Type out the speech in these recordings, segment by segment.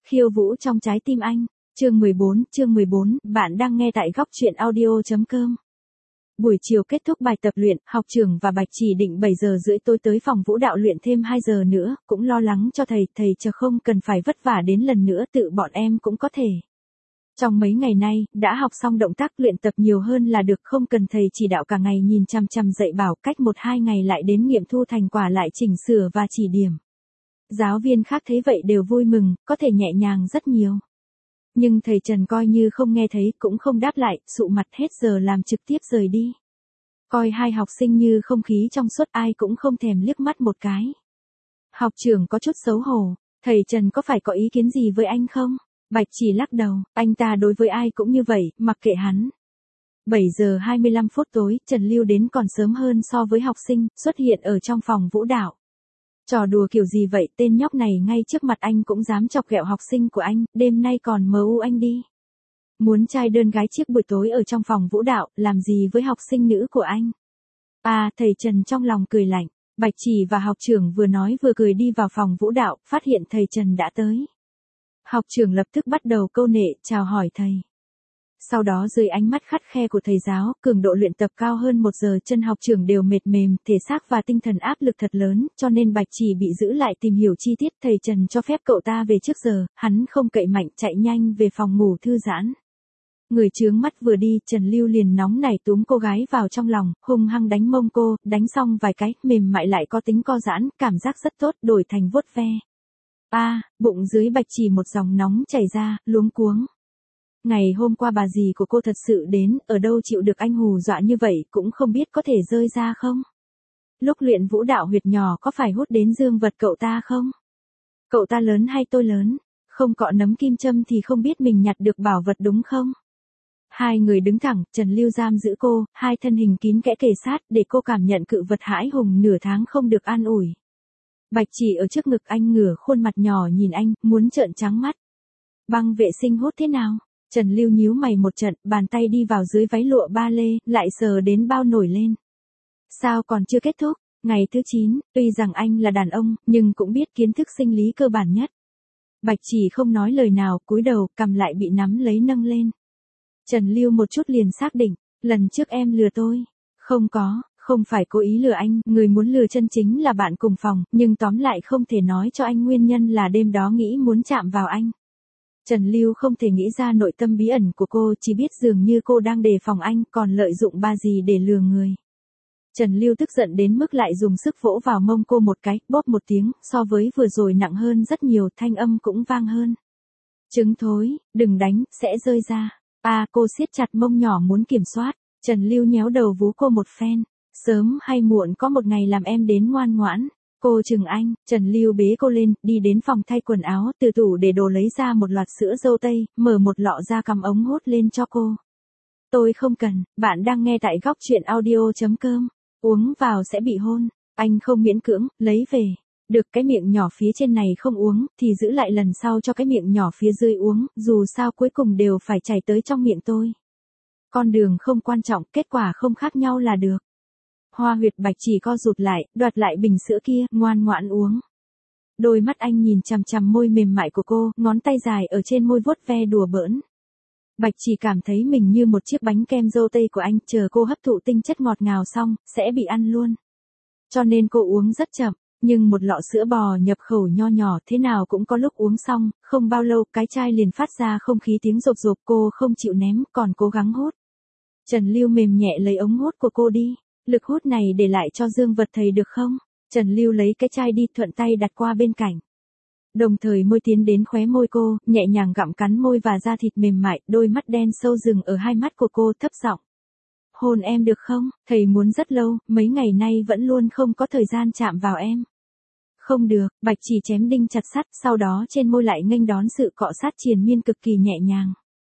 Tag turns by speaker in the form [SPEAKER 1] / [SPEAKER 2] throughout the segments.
[SPEAKER 1] Khiêu vũ trong trái tim anh. Chương 14, bạn đang nghe tại góc truyện audio.com. Buổi chiều kết thúc bài tập luyện, học trưởng và Bạch chỉ định 7 giờ rưỡi tôi tới phòng vũ đạo luyện thêm 2 giờ nữa, cũng lo lắng cho thầy chờ không cần phải vất vả đến lần nữa, tự bọn em cũng có thể. Trong mấy ngày nay, đã học xong động tác luyện tập nhiều hơn là được, không cần thầy chỉ đạo cả ngày nhìn chằm chằm dạy bảo, cách 1-2 ngày lại đến nghiệm thu thành quả lại chỉnh sửa và chỉ điểm. Giáo viên khác thấy vậy đều vui mừng, có thể nhẹ nhàng rất nhiều. Nhưng thầy Trần coi như không nghe thấy, cũng không đáp lại, sụ mặt hết giờ làm trực tiếp rời đi. Coi hai học sinh như không khí trong suốt, ai cũng không thèm liếc mắt một cái. Học trưởng có chút xấu hổ, thầy Trần có phải có ý kiến gì với anh không? Bạch chỉ lắc đầu, anh ta đối với ai cũng như vậy, mặc kệ hắn. 7 giờ 25 phút tối, Trần Lưu đến còn sớm hơn so với học sinh, xuất hiện ở trong phòng vũ đạo. Trò đùa kiểu gì vậy, tên nhóc này ngay trước mặt anh cũng dám chọc ghẹo học sinh của anh, đêm nay còn MU anh đi. Muốn trai đơn gái chiếc buổi tối ở trong phòng vũ đạo, làm gì với học sinh nữ của anh? À, thầy Trần trong lòng cười lạnh, Bạch Chỉ và học trưởng vừa nói vừa cười đi vào phòng vũ đạo, phát hiện thầy Trần đã tới. Học trưởng lập tức bắt đầu câu nệ, chào hỏi thầy. Sau đó dưới ánh mắt khắt khe của thầy giáo, cường độ luyện tập cao hơn 1 giờ, chân học trưởng đều mệt mềm, thể xác và tinh thần áp lực thật lớn, cho nên Bạch Chỉ bị giữ lại tìm hiểu chi tiết. Thầy Trần cho phép cậu ta về trước giờ, hắn không cậy mạnh, chạy nhanh về phòng ngủ thư giãn. Người chướng mắt vừa đi, Trần Lưu liền nóng nảy túm cô gái vào trong lòng, hung hăng đánh mông cô, đánh xong vài cái, mềm mại lại có tính co giãn, cảm giác rất tốt, đổi thành vuốt ve. Bụng dưới Bạch Chỉ một dòng nóng chảy ra, luống cuống. Ngày hôm qua bà dì của cô thật sự đến, ở đâu chịu được anh hù dọa như vậy, cũng không biết có thể rơi ra không? Lúc luyện vũ đạo huyệt nhỏ có phải hút đến dương vật cậu ta không? Cậu ta lớn hay tôi lớn? Không cọ nấm kim châm thì không biết mình nhặt được bảo vật đúng không? Hai người đứng thẳng, Trần Lưu giam giữ cô, hai thân hình kín kẽ kề sát để cô cảm nhận cự vật hãi hùng nửa tháng không được an ủi. Bạch Chỉ ở trước ngực anh ngửa khuôn mặt nhỏ nhìn anh, muốn trợn trắng mắt. Băng vệ sinh hút thế nào? Trần Lưu nhíu mày một trận, bàn tay đi vào dưới váy lụa ba lê, lại sờ đến bao nổi lên. Sao còn chưa kết thúc? Ngày thứ 9, tuy rằng anh là đàn ông, nhưng cũng biết kiến thức sinh lý cơ bản nhất. Bạch Chỉ không nói lời nào, cúi đầu, cằm lại bị nắm lấy nâng lên. Trần Lưu một chút liền xác định, lần trước em lừa tôi. Không có, không phải cố ý lừa anh, người muốn lừa chân chính là bạn cùng phòng, nhưng tóm lại không thể nói cho anh nguyên nhân là đêm đó nghĩ muốn chạm vào anh. Trần Lưu không thể nghĩ ra nội tâm bí ẩn của cô, chỉ biết dường như cô đang đề phòng anh, còn lợi dụng bà dì để lừa người. Trần Lưu tức giận đến mức lại dùng sức vỗ vào mông cô một cái, bóp một tiếng, so với vừa rồi nặng hơn rất nhiều, thanh âm cũng vang hơn. Trứng thối, đừng đánh, sẽ rơi ra. Cô siết chặt mông nhỏ muốn kiểm soát. Trần Lưu nhéo đầu vú cô một phen. Sớm hay muộn có một ngày làm em đến ngoan ngoãn. Cô chừng anh, Trần Lưu bế cô lên, đi đến phòng thay quần áo, từ tủ để đồ lấy ra một loạt sữa dâu tây, mở một lọ ra cắm ống hút lên cho cô. Tôi không cần, bạn đang nghe tại góc truyện audio.com. Uống vào sẽ bị hôn. Anh không miễn cưỡng, lấy về. Được, cái miệng nhỏ phía trên này không uống, thì giữ lại lần sau cho cái miệng nhỏ phía dưới uống, dù sao cuối cùng đều phải chảy tới trong miệng tôi. Con đường không quan trọng, kết quả không khác nhau là được. Hoa huyệt Bạch Chỉ co rụt lại, đoạt lại bình sữa kia, ngoan ngoãn uống. Đôi mắt anh nhìn chằm chằm môi mềm mại của cô, ngón tay dài ở trên môi vuốt ve đùa bỡn. Bạch Chỉ cảm thấy mình như một chiếc bánh kem dâu tây của anh, chờ cô hấp thụ tinh chất ngọt ngào xong, sẽ bị ăn luôn. Cho nên cô uống rất chậm, nhưng một lọ sữa bò nhập khẩu nho nhỏ thế nào cũng có lúc uống xong, không bao lâu cái chai liền phát ra không khí tiếng rộp rộp, cô không chịu ném, còn cố gắng hút. Trần Lưu mềm nhẹ lấy ống hút của cô đi. Lực hút này để lại cho dương vật thầy được không? Trần Lưu lấy cái chai đi, thuận tay đặt qua bên cạnh. Đồng thời môi tiến đến khóe môi cô, nhẹ nhàng gặm cắn môi và da thịt mềm mại, đôi mắt đen sâu dừng ở hai mắt của cô, thấp giọng. Hôn em được không? Thầy muốn rất lâu, mấy ngày nay vẫn luôn không có thời gian chạm vào em. Không được, Bạch Chỉ chém đinh chặt sắt, sau đó trên môi lại nghênh đón sự cọ sát triền miên cực kỳ nhẹ nhàng.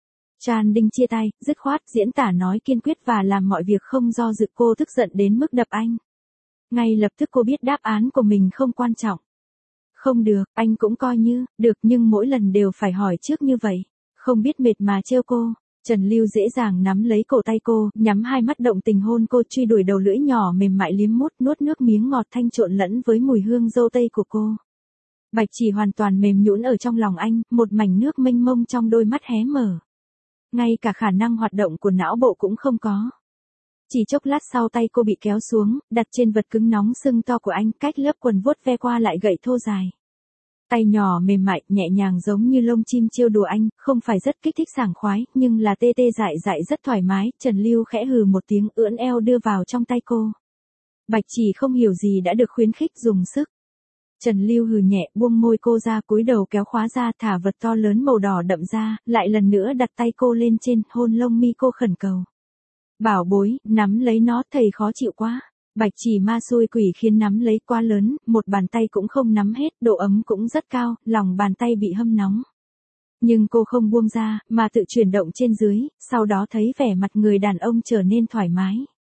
[SPEAKER 1] Tràn đinh chia tay, dứt khoát, diễn tả nói kiên quyết và làm mọi việc không do dự. Cô tức giận đến mức đập anh. Ngay lập tức cô biết đáp án của mình không quan trọng. Không được, anh cũng coi như, được, nhưng mỗi lần đều phải hỏi trước như vậy. Không biết mệt mà trêu cô. Trần Lưu dễ dàng nắm lấy cổ tay cô, nhắm hai mắt động tình hôn cô, truy đuổi đầu lưỡi nhỏ mềm mại liếm mút, nuốt nước miếng ngọt thanh trộn lẫn với mùi hương dâu tây của cô. Bạch Chỉ hoàn toàn mềm nhũn ở trong lòng anh, một mảnh nước mênh mông trong đôi mắt hé mở. Ngay cả khả năng hoạt động của não bộ cũng không có. Chỉ chốc lát sau tay cô bị kéo xuống, đặt trên vật cứng nóng sưng to của anh, cách lớp quần vuốt ve qua lại gậy thô dài. Tay nhỏ mềm mại, nhẹ nhàng giống như lông chim trêu đùa anh, không phải rất kích thích sảng khoái, nhưng là tê tê dại dại rất thoải mái. Trần Lưu khẽ hừ một tiếng, ưỡn eo đưa vào trong tay cô. Bạch Chỉ không hiểu gì đã được khuyến khích dùng sức. Trần Lưu hừ nhẹ, buông môi cô ra, cúi đầu kéo khóa ra, thả vật to lớn màu đỏ đậm ra, lại lần nữa đặt tay cô lên trên, hôn lông mi cô khẩn cầu. Bảo bối, nắm lấy nó, thầy khó chịu quá. Bạch Chỉ ma xui quỷ khiến nắm lấy quá lớn, một bàn tay cũng không nắm hết, độ ấm cũng rất cao, lòng bàn tay bị hâm nóng. Nhưng cô không buông ra, mà tự chuyển động trên dưới, sau đó thấy vẻ mặt người đàn ông trở nên thoải mái.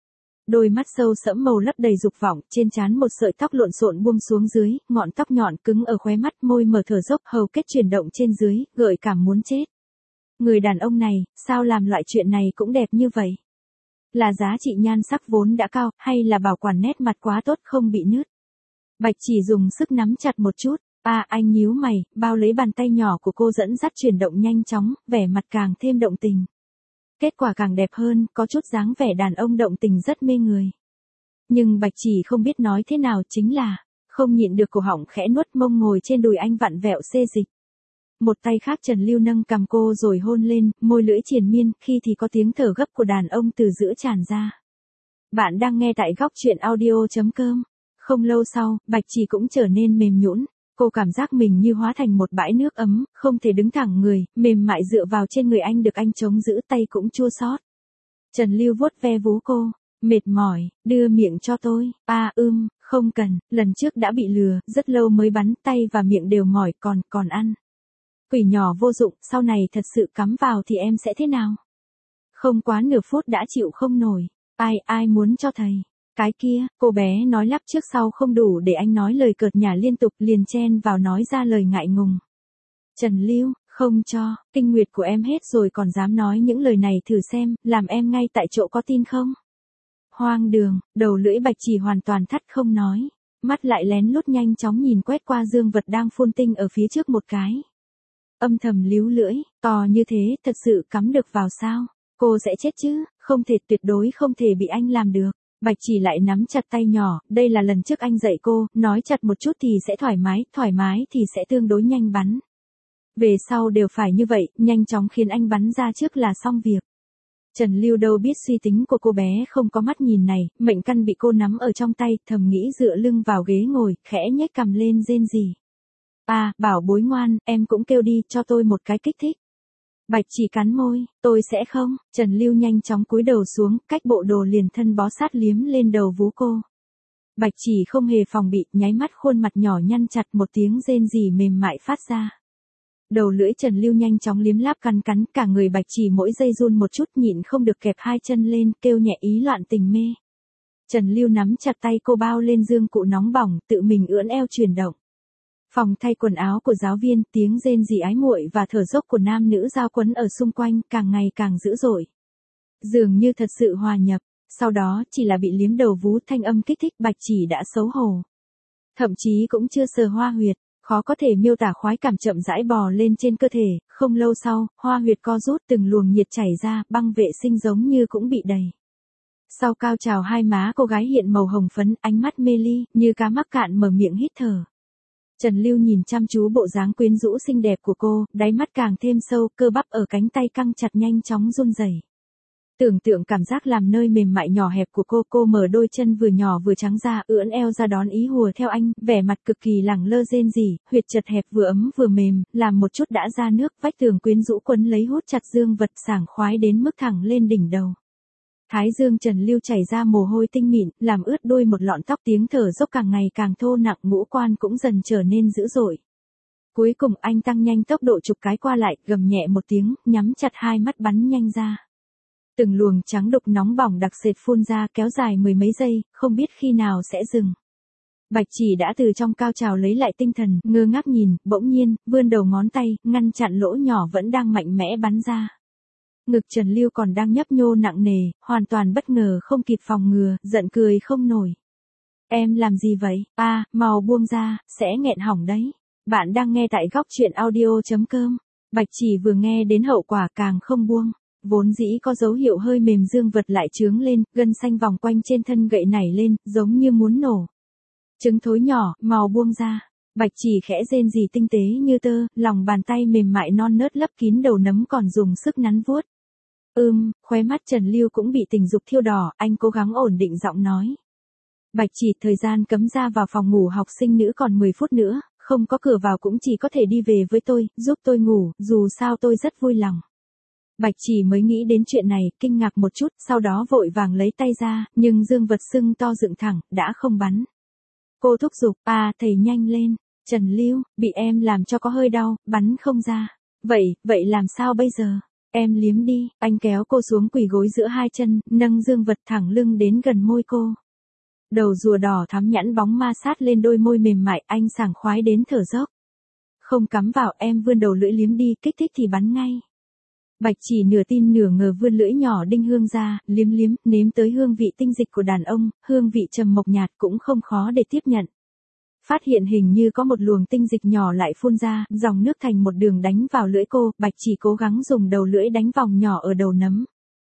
[SPEAKER 1] Đôi mắt sâu sẫm màu lấp đầy dục vọng, trên trán một sợi tóc lộn xộn buông xuống dưới, ngọn tóc nhọn cứng ở khóe mắt, môi mở thở dốc, hầu kết chuyển động trên dưới, gợi cảm muốn chết. Người đàn ông này, sao làm loại chuyện này cũng đẹp như vậy? Là giá trị nhan sắc vốn đã cao, hay là bảo quản nét mặt quá tốt không bị nứt? Bạch Chỉ dùng sức nắm chặt một chút. Anh nhíu mày, bao lấy bàn tay nhỏ của cô dẫn dắt chuyển động nhanh chóng, vẻ mặt càng thêm động tình. Kết quả càng đẹp hơn, có chút dáng vẻ đàn ông động tình rất mê người. Nhưng Bạch Chỉ không biết nói thế nào, chính là không nhịn được cổ họng khẽ nuốt, mông ngồi trên đùi anh vặn vẹo xê dịch. Một tay khác Trần Lưu nâng cằm cô rồi hôn lên, môi lưỡi triền miên, khi thì có tiếng thở gấp của đàn ông từ giữa tràn ra. Bạn đang nghe tại góc truyện audio.com. Không lâu sau, Bạch Chỉ cũng trở nên mềm nhũn. Cô cảm giác mình như hóa thành một bãi nước ấm, không thể đứng thẳng người, mềm mại dựa vào trên người anh, được anh chống giữ, tay cũng chua xót. Trần Lưu vuốt ve vú cô, mệt mỏi, đưa miệng cho tôi. Không cần, lần trước đã bị lừa, rất lâu mới bắn, tay và miệng đều mỏi, còn ăn. Quỷ nhỏ vô dụng, sau này thật sự cắm vào thì em sẽ thế nào? Không quá nửa phút đã chịu không nổi. Ai muốn cho thầy? Cái kia, cô bé nói lắp trước sau không đủ để anh nói lời cợt nhả liên tục, liền chen vào nói ra lời ngại ngùng. Trần Lưu, không cho, kinh nguyệt của em hết rồi còn dám nói những lời này, thử xem, làm em ngay tại chỗ có tin không? Hoang đường, đầu lưỡi Bạch Chỉ hoàn toàn thắt không nói, mắt lại lén lút nhanh chóng nhìn quét qua dương vật đang phun tinh ở phía trước một cái. Âm thầm líu lưỡi, to như thế, thật sự cắm được vào sao? Cô sẽ chết chứ, không thể, tuyệt đối không thể bị anh làm được. Bạch Chỉ lại nắm chặt tay nhỏ, đây là lần trước anh dạy cô, nói chặt một chút thì sẽ thoải mái thì sẽ tương đối nhanh bắn. Về sau đều phải như vậy, nhanh chóng khiến anh bắn ra trước là xong việc. Trần Lưu đâu biết suy tính của cô bé không có mắt nhìn này, mệnh căn bị cô nắm ở trong tay, thầm nghĩ dựa lưng vào ghế ngồi, khẽ nhếch cằm lên rên rỉ. Bảo bối ngoan, em cũng kêu đi, cho tôi một cái kích thích. Bạch Chỉ cắn môi, tôi sẽ không. Trần Lưu nhanh chóng cúi đầu xuống, cách bộ đồ liền thân bó sát liếm lên đầu vú cô. Bạch Chỉ không hề phòng bị, nháy mắt khuôn mặt nhỏ nhăn chặt, một tiếng rên rỉ mềm mại phát ra. Đầu lưỡi Trần Lưu nhanh chóng liếm láp cắn, cả người Bạch Chỉ mỗi giây run một chút, nhịn không được kẹp hai chân lên, kêu nhẹ ý loạn tình mê. Trần Lưu nắm chặt tay cô bao lên dương cụ nóng bỏng, tự mình ưỡn eo chuyển động. Phòng thay quần áo của giáo viên, tiếng rên rỉ ái muội và thở dốc của nam nữ giao quấn ở xung quanh, càng ngày càng dữ dội. Dường như thật sự hòa nhập, sau đó chỉ là bị liếm đầu vú, thanh âm kích thích, Bạch Chỉ đã xấu hổ. Thậm chí cũng chưa sờ hoa huyệt, khó có thể miêu tả khoái cảm chậm rãi bò lên trên cơ thể, không lâu sau, hoa huyệt co rút, từng luồng nhiệt chảy ra, băng vệ sinh giống như cũng bị đầy. Sau cao trào hai má cô gái hiện màu hồng phấn, ánh mắt mê ly, như cá mắc cạn mở miệng hít thở. Trần Lưu nhìn chăm chú bộ dáng quyến rũ xinh đẹp của cô, đáy mắt càng thêm sâu, cơ bắp ở cánh tay căng chặt nhanh chóng run rẩy. Tưởng tượng cảm giác làm nơi mềm mại nhỏ hẹp của cô mở đôi chân vừa nhỏ vừa trắng ra, ưỡn eo ra đón ý hùa theo anh, vẻ mặt cực kỳ lẳng lơ rên rỉ, huyệt chật hẹp vừa ấm vừa mềm, làm một chút đã ra nước, vách tường quyến rũ quấn lấy hút chặt dương vật, sảng khoái đến mức thẳng lên đỉnh đầu. Thái dương Trần Lưu chảy ra mồ hôi tinh mịn, làm ướt đôi một lọn tóc, tiếng thở dốc càng ngày càng thô nặng, ngũ quan cũng dần trở nên dữ dội. Cuối cùng anh tăng nhanh tốc độ chục cái qua lại, gầm nhẹ một tiếng, nhắm chặt hai mắt bắn nhanh ra. Từng luồng trắng đục nóng bỏng đặc sệt phun ra, kéo dài mười mấy giây, không biết khi nào sẽ dừng. Bạch Chỉ đã từ trong cao trào lấy lại tinh thần, ngơ ngác nhìn, bỗng nhiên, vươn đầu ngón tay, ngăn chặn lỗ nhỏ vẫn đang mạnh mẽ bắn ra. Ngực Trần Lưu còn đang nhấp nhô nặng nề, hoàn toàn bất ngờ không kịp phòng ngừa, giận cười không nổi. Em làm gì vậy? Mau buông ra, sẽ nghẹn hỏng đấy. Bạn đang nghe tại góc chuyện audio.com. Bạch Chỉ vừa nghe đến hậu quả càng không buông. Vốn dĩ có dấu hiệu hơi mềm dương vật lại trướng lên, gân xanh vòng quanh trên thân gậy nảy lên, giống như muốn nổ. Trứng thối nhỏ, màu buông ra. Bạch Chỉ khẽ rên rỉ tinh tế như tơ, lòng bàn tay mềm mại non nớt lấp kín đầu nấm còn dùng sức nắn vuốt. Khóe mắt Trần Lưu cũng bị tình dục thiêu đỏ, anh cố gắng ổn định giọng nói. Bạch Chỉ, thời gian cấm ra vào phòng ngủ học sinh nữ còn 10 phút nữa, không có cửa vào cũng chỉ có thể đi về với tôi, giúp tôi ngủ, dù sao tôi rất vui lòng. Bạch Chỉ mới nghĩ đến chuyện này, kinh ngạc một chút, sau đó vội vàng lấy tay ra, nhưng dương vật sưng to dựng thẳng, đã không bắn. Cô thúc giục, thầy nhanh lên, Trần Lưu, bị em làm cho có hơi đau, bắn không ra. Vậy làm sao bây giờ? Em liếm đi, anh kéo cô xuống quỳ gối giữa hai chân, nâng dương vật thẳng lưng đến gần môi cô. Đầu rùa đỏ thắm nhẵn bóng ma sát lên đôi môi mềm mại, anh sảng khoái đến thở dốc. Không cắm vào, em vươn đầu lưỡi liếm đi, kích thích thì bắn ngay. Bạch Chỉ nửa tin nửa ngờ vươn lưỡi nhỏ đinh hương ra, liếm nếm tới hương vị tinh dịch của đàn ông, hương vị trầm mộc nhạt cũng không khó để tiếp nhận. Phát hiện hình như có một luồng tinh dịch nhỏ lại phun ra, dòng nước thành một đường đánh vào lưỡi cô, Bạch Chỉ cố gắng dùng đầu lưỡi đánh vòng nhỏ ở đầu nấm.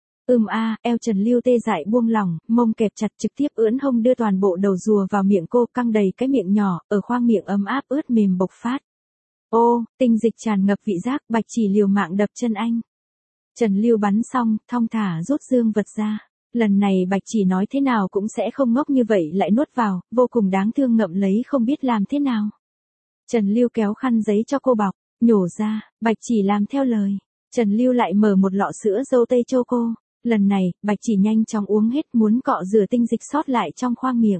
[SPEAKER 1] Eo Trần Lưu tê dại buông lỏng, mông kẹp chặt trực tiếp ưỡn hông đưa toàn bộ đầu rùa vào miệng cô, căng đầy cái miệng nhỏ, ở khoang miệng ấm áp ướt mềm bộc phát. Tinh dịch tràn ngập vị giác, Bạch Chỉ liều mạng đập chân anh. Trần Lưu bắn xong, thong thả rút dương vật ra. Lần này Bạch Chỉ nói thế nào cũng sẽ không ngốc như vậy lại nuốt vào, vô cùng đáng thương ngậm lấy không biết làm thế nào. Trần Lưu kéo khăn giấy cho cô bọc, nhổ ra, Bạch Chỉ làm theo lời. Trần Lưu lại mở một lọ sữa dâu tây cho cô. Lần này, Bạch Chỉ nhanh chóng uống hết, muốn cọ rửa tinh dịch sót lại trong khoang miệng.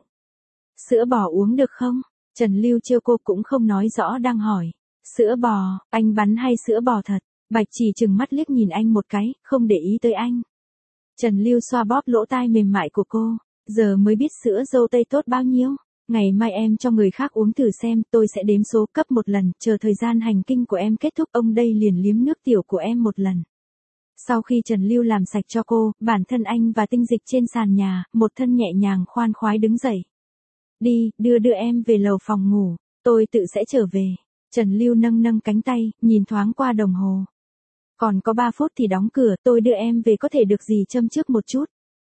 [SPEAKER 1] Sữa bò uống được không? Trần Lưu trêu cô cũng không nói rõ đang hỏi. Sữa bò, anh bắn hay sữa bò thật? Bạch Chỉ trừng mắt liếc nhìn anh một cái, không để ý tới anh. Trần Lưu xoa bóp lỗ tai mềm mại của cô. Giờ mới biết sữa dâu tây tốt bao nhiêu. Ngày mai em cho người khác uống thử xem, tôi sẽ đếm số cấp một lần, chờ thời gian hành kinh của em kết thúc ông đây liền liếm nước tiểu của em một lần. Sau khi Trần Lưu làm sạch cho cô, bản thân anh và tinh dịch trên sàn nhà, một thân nhẹ nhàng khoan khoái đứng dậy. Đi, đưa em về lầu phòng ngủ, tôi tự sẽ trở về. Trần Lưu nâng cánh tay, nhìn thoáng qua đồng hồ. Còn có 3 phút thì đóng cửa, tôi đưa em về có thể được dì châm trước một chút.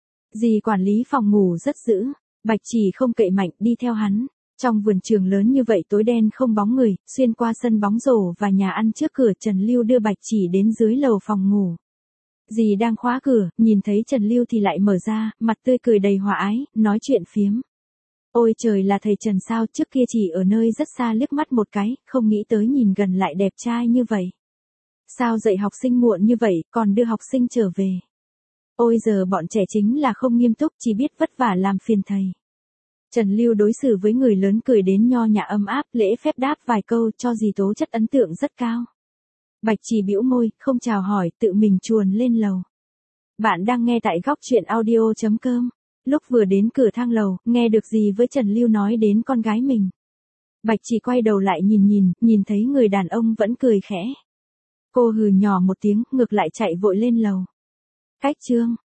[SPEAKER 1] Dì quản lý phòng ngủ rất dữ, Bạch Chỉ không cậy mạnh đi theo hắn. Trong vườn trường lớn như vậy tối đen không bóng người, xuyên qua sân bóng rổ và nhà ăn trước cửa Trần Lưu đưa Bạch Chỉ đến dưới lầu phòng ngủ. Dì đang khóa cửa, nhìn thấy Trần Lưu thì lại mở ra, mặt tươi cười đầy hòa ái, nói chuyện phiếm. Ôi trời, là thầy Trần sao, trước kia chỉ ở nơi rất xa liếc mắt một cái, không nghĩ tới nhìn gần lại đẹp trai như vậy. Sao dạy học sinh muộn như vậy, còn đưa học sinh trở về. Ôi giờ bọn trẻ chính là không nghiêm túc, chỉ biết vất vả làm phiền thầy. Trần Lưu đối xử với người lớn cười đến nho nhã ấm áp, lễ phép đáp vài câu cho dì tố chất ấn tượng rất cao. Bạch Chỉ bĩu môi, không chào hỏi, tự mình chuồn lên lầu. Bạn đang nghe tại góc chuyện audio.com. Lúc vừa đến cửa thang lầu, nghe được dì với Trần Lưu nói đến con gái mình. Bạch Chỉ quay đầu lại nhìn thấy người đàn ông vẫn cười khẽ. Cô hừ nhỏ một tiếng, ngược lại chạy vội lên lầu. Cách chương